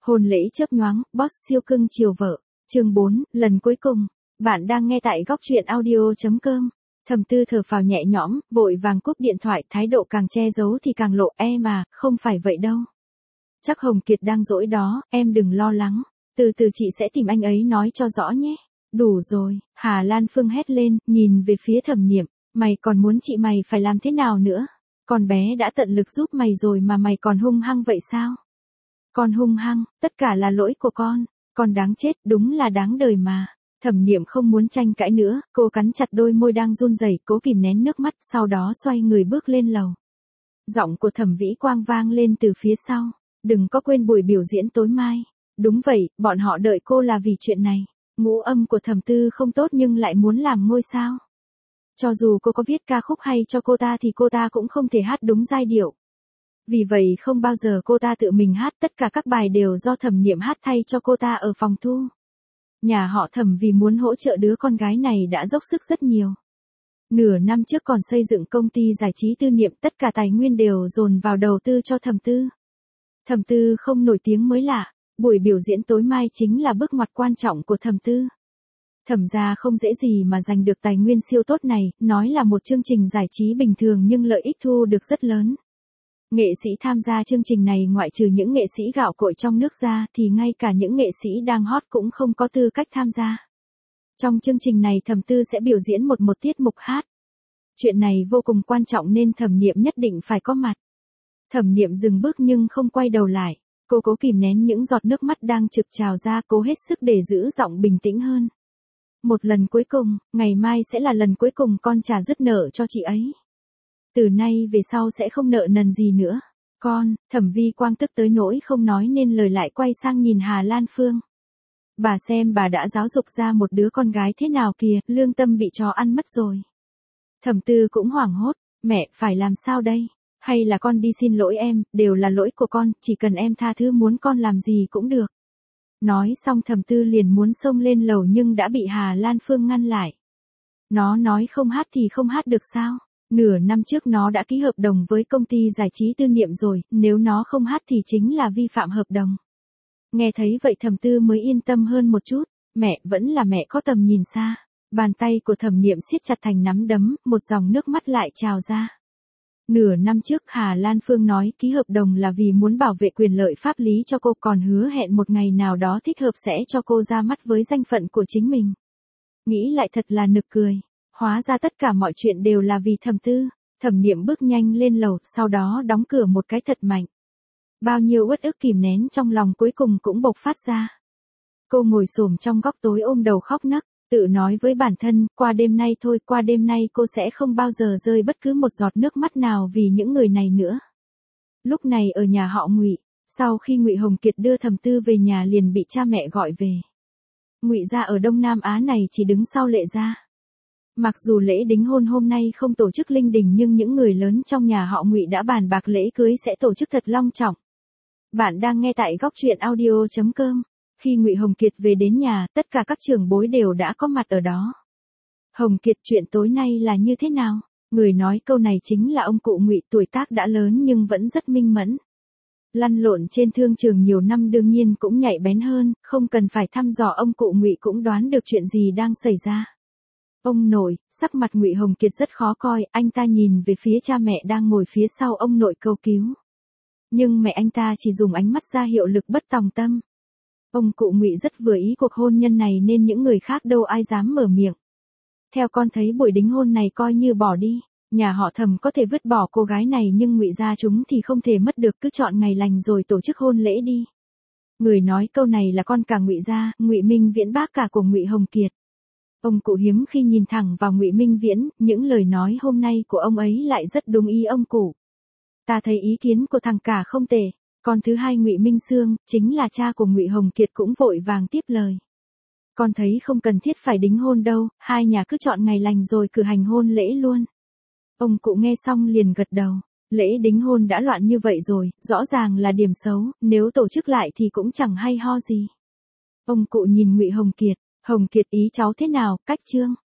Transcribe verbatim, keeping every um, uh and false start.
Hôn lễ chớp nhoáng, boss siêu cưng chiều vợ. Chương bốn, lần cuối cùng. Bạn đang nghe tại góc truyện audio chấm com. Thẩm Tư thở phào nhẹ nhõm, vội vàng cúp điện thoại, thái độ càng che giấu thì càng lộ. E mà, không phải vậy đâu. Chắc Hồng Kiệt đang dỗi đó, em đừng lo lắng. Từ từ chị sẽ tìm anh ấy nói cho rõ nhé. Đủ rồi, Hà Lan Phương hét lên, nhìn về phía Thẩm Niệm. Mày còn muốn chị mày phải làm thế nào nữa? Con bé đã tận lực giúp mày rồi mà mày còn hung hăng vậy sao? Con hung hăng, tất cả là lỗi của con. Con đáng chết, đúng là đáng đời mà. Thẩm Niệm không muốn tranh cãi nữa, cô cắn chặt đôi môi đang run rẩy, cố kìm nén nước mắt, sau đó xoay người bước lên lầu. Giọng của Thẩm Vĩ Quang vang lên từ phía sau. Đừng có quên buổi biểu diễn tối mai. Đúng vậy, bọn họ đợi cô là vì chuyện này. Ngũ âm của Thẩm Tư không tốt nhưng lại muốn làm ngôi sao. Cho dù cô có viết ca khúc hay cho cô ta thì cô ta cũng không thể hát đúng giai điệu. Vì vậy không bao giờ cô ta tự mình hát, tất cả các bài đều do Thẩm Niệm hát thay cho cô ta ở phòng thu. Nhà họ Thẩm vì muốn hỗ trợ đứa con gái này đã dốc sức rất nhiều. Nửa năm trước còn xây dựng công ty giải trí Tư Niệm, tất cả tài nguyên đều dồn vào đầu tư cho Thẩm Tư. Thẩm Tư không nổi tiếng mới lạ, buổi biểu diễn tối mai chính là bước ngoặt quan trọng của Thẩm Tư. Thẩm gia không dễ gì mà giành được tài nguyên siêu tốt này, nói là một chương trình giải trí bình thường nhưng lợi ích thu được rất lớn. Nghệ sĩ tham gia chương trình này ngoại trừ những nghệ sĩ gạo cội trong nước ra thì ngay cả những nghệ sĩ đang hot cũng không có tư cách tham gia. Trong chương trình này Thẩm Tư sẽ biểu diễn một một tiết mục hát. Chuyện này vô cùng quan trọng nên Thẩm Niệm nhất định phải có mặt. Thẩm Niệm dừng bước nhưng không quay đầu lại. Cô cố kìm nén những giọt nước mắt đang trực trào ra, cố hết sức để giữ giọng bình tĩnh hơn. Một lần cuối cùng, ngày mai sẽ là lần cuối cùng con trả dứt nợ cho chị ấy. Từ nay về sau sẽ không nợ nần gì nữa. Con, Thẩm Vi Quang tức tới nỗi không nói nên lời, lại quay sang nhìn Hà Lan Phương. Bà xem bà đã giáo dục ra một đứa con gái thế nào kìa, lương tâm bị chó ăn mất rồi. Thẩm Tư cũng hoảng hốt, mẹ, phải làm sao đây? Hay là con đi xin lỗi em, đều là lỗi của con, chỉ cần em tha thứ muốn con làm gì cũng được. Nói xong Thẩm Tư liền muốn xông lên lầu nhưng đã bị Hà Lan Phương ngăn lại. Nó nói không hát thì không hát được sao? Nửa năm trước nó đã ký hợp đồng với công ty giải trí Tư Niệm rồi, nếu nó không hát thì chính là vi phạm hợp đồng. Nghe thấy vậy Thẩm Tư mới yên tâm hơn một chút, mẹ vẫn là mẹ có tầm nhìn xa. Bàn tay của Thẩm Niệm siết chặt thành nắm đấm, một dòng nước mắt lại trào ra. Nửa năm trước Hà Lan Phương nói ký hợp đồng là vì muốn bảo vệ quyền lợi pháp lý cho cô, còn hứa hẹn một ngày nào đó thích hợp sẽ cho cô ra mắt với danh phận của chính mình. Nghĩ lại thật là nực cười. Hóa ra tất cả mọi chuyện đều là vì Thẩm Tư. Thẩm Niệm bước nhanh lên lầu, sau đó đóng cửa một cái thật mạnh. Bao nhiêu uất ức kìm nén trong lòng cuối cùng cũng bộc phát ra. Cô ngồi xổm trong góc tối ôm đầu khóc nấc, tự nói với bản thân, qua đêm nay thôi, qua đêm nay cô sẽ không bao giờ rơi bất cứ một giọt nước mắt nào vì những người này nữa. Lúc này ở nhà họ Ngụy, sau khi Ngụy Hồng Kiệt đưa Thẩm Tư về nhà liền bị cha mẹ gọi về. Ngụy gia ở Đông Nam Á này chỉ đứng sau Lệ gia. Mặc dù lễ đính hôn hôm nay không tổ chức linh đình nhưng những người lớn trong nhà họ Ngụy đã bàn bạc lễ cưới sẽ tổ chức thật long trọng. Bạn đang nghe tại góc truyện audio chấm com. Khi Ngụy Hồng Kiệt về đến nhà, tất cả các trưởng bối đều đã có mặt ở đó. Hồng Kiệt, chuyện tối nay là như thế nào? Người nói câu này chính là ông cụ Ngụy, tuổi tác đã lớn nhưng vẫn rất minh mẫn. Lăn lộn trên thương trường nhiều năm đương nhiên cũng nhạy bén hơn, không cần phải thăm dò ông cụ Ngụy cũng đoán được chuyện gì đang xảy ra. Ông nội, sắc mặt Ngụy Hồng Kiệt rất khó coi, anh ta nhìn về phía cha mẹ đang ngồi phía sau ông nội cầu cứu. Nhưng mẹ anh ta chỉ dùng ánh mắt ra hiệu lực bất tòng tâm. Ông cụ Ngụy rất vừa ý cuộc hôn nhân này nên những người khác đâu ai dám mở miệng. Theo con thấy buổi đính hôn này coi như bỏ đi, nhà họ Thẩm có thể vứt bỏ cô gái này nhưng Ngụy gia chúng thì không thể mất được, cứ chọn ngày lành rồi tổ chức hôn lễ đi. Người nói câu này là con cả Ngụy gia, Ngụy Minh Viễn, bác cả của Ngụy Hồng Kiệt. Ông cụ hiếm khi nhìn thẳng vào Ngụy Minh Viễn, những lời nói hôm nay của ông ấy lại rất đúng ý ông cụ. Ta thấy ý kiến của thằng cả không tệ. Con thứ hai Ngụy Minh Sương, chính là cha của Ngụy Hồng Kiệt cũng vội vàng tiếp lời. Con thấy không cần thiết phải đính hôn đâu, hai nhà cứ chọn ngày lành rồi cử hành hôn lễ luôn. Ông cụ nghe xong liền gật đầu. Lễ đính hôn đã loạn như vậy rồi, rõ ràng là điểm xấu, nếu tổ chức lại thì cũng chẳng hay ho gì. Ông cụ nhìn Ngụy Hồng Kiệt. Hồng Kiệt, ý cháu thế nào, cách chương?